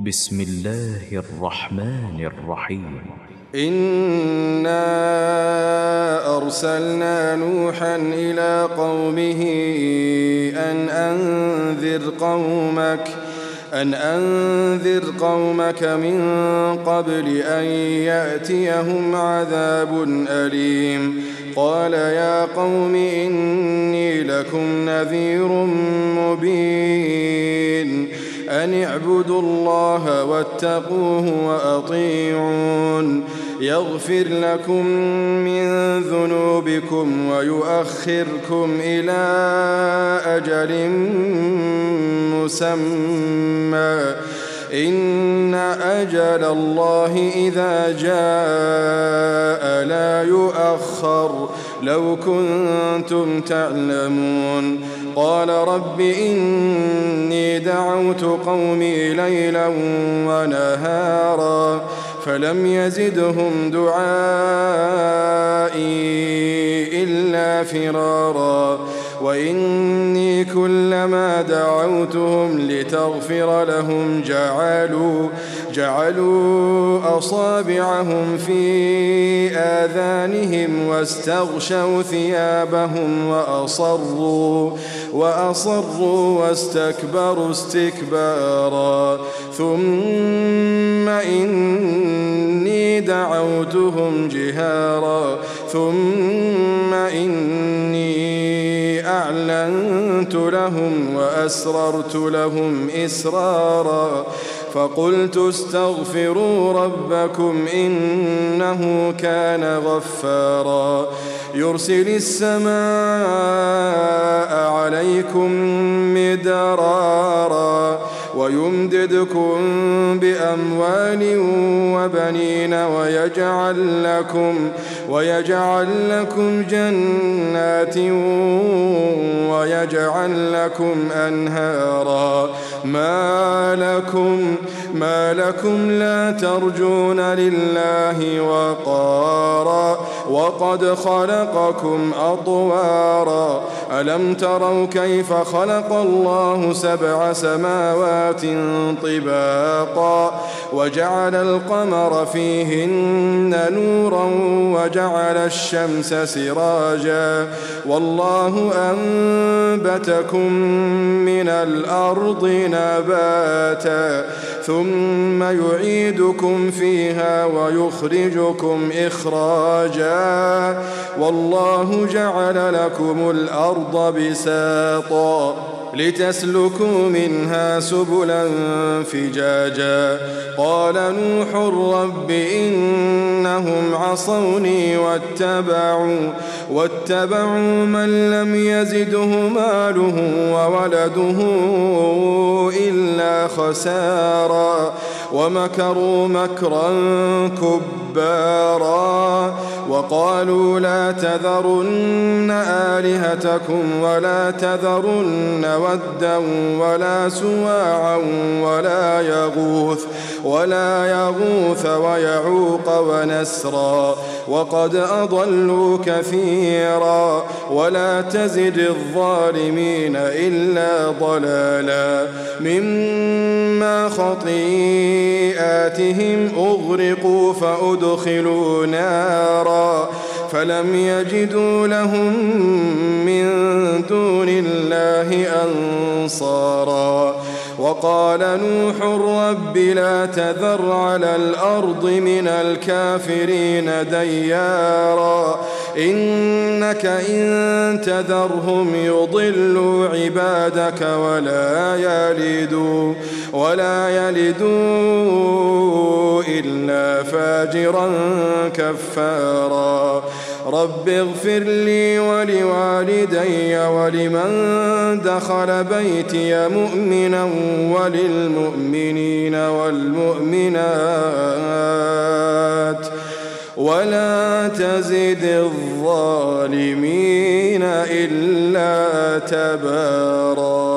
بسم الله الرحمن الرحيم. إنا أرسلنا نوحا إلى قومه أن أنذر قومك من قبل أن يأتيهم عذاب أليم. قال يا قوم إني لكم نذير مبين أن اعبدوا الله واتقوه وأطيعون يغفر لكم من ذنوبكم ويؤخركم إلى أجل مسمى إن أجل الله إذا جاء لا يؤخر لو كنتم تعلمون. قال رب إني دعوت قومي ليلا ونهارا فلم يزدهم دعائي إلا فرارا وإني كلما دعوتهم لتغفر لهم جعلوا أصابعهم في آذانهم واستغشوا ثيابهم وأصروا واستكبروا استكبارا ثم إني دعوتهم جهارا ثم إني أعلنت لهم وأسررت لهم إسرارا فقلت استغفروا ربكم إنه كان غفارا يرسل السماء عليكم مدرارا ويمددكم بأموال وبنين ويجعل لكم جنات ويجعل لكم أنهارا ما لكم لا ترجون لله وقارا وقد خلقكم أطوارا ألم تروا كيف خلق الله 7 سماوات طباقا وجعل القمر فيهن نورا وجعل الشمس سراجا والله أنبتكم من الأرض نباتا ثم يعيدكم فيها ويخرجكم إخراجا والله جعل لكم الأرض بساطا لتسلكوا منها سبلا فجاجا قال نوح رب إنهم عصوني واتبعوا من لم يزده ماله وولده إلا خسارا ومكروا مكرا كبارا وقالوا لا تذرن آلهتكم ولا تذرن ودا ولا سواعا ولا يغوث ويعوق ونسرا وقد أضلوا كثيرا ولا تزد الظالمين إلا ضلالا مما خطيئاتهم أغرقوا فأدخلوا نارا فلم يجدوا لهم من دون الله أنصارا وقال نوح رب لا تذر على الأرض من الكافرين ديارا إنك إن تذرهم يضلوا عبادك ولا يلدوا إلا فاجرا كفارا رب اغفر لي ولوالدي ولمن دخل بيتي مؤمنا وللمؤمنين والمؤمنات ولا تزد الظالمين إلا تبارا.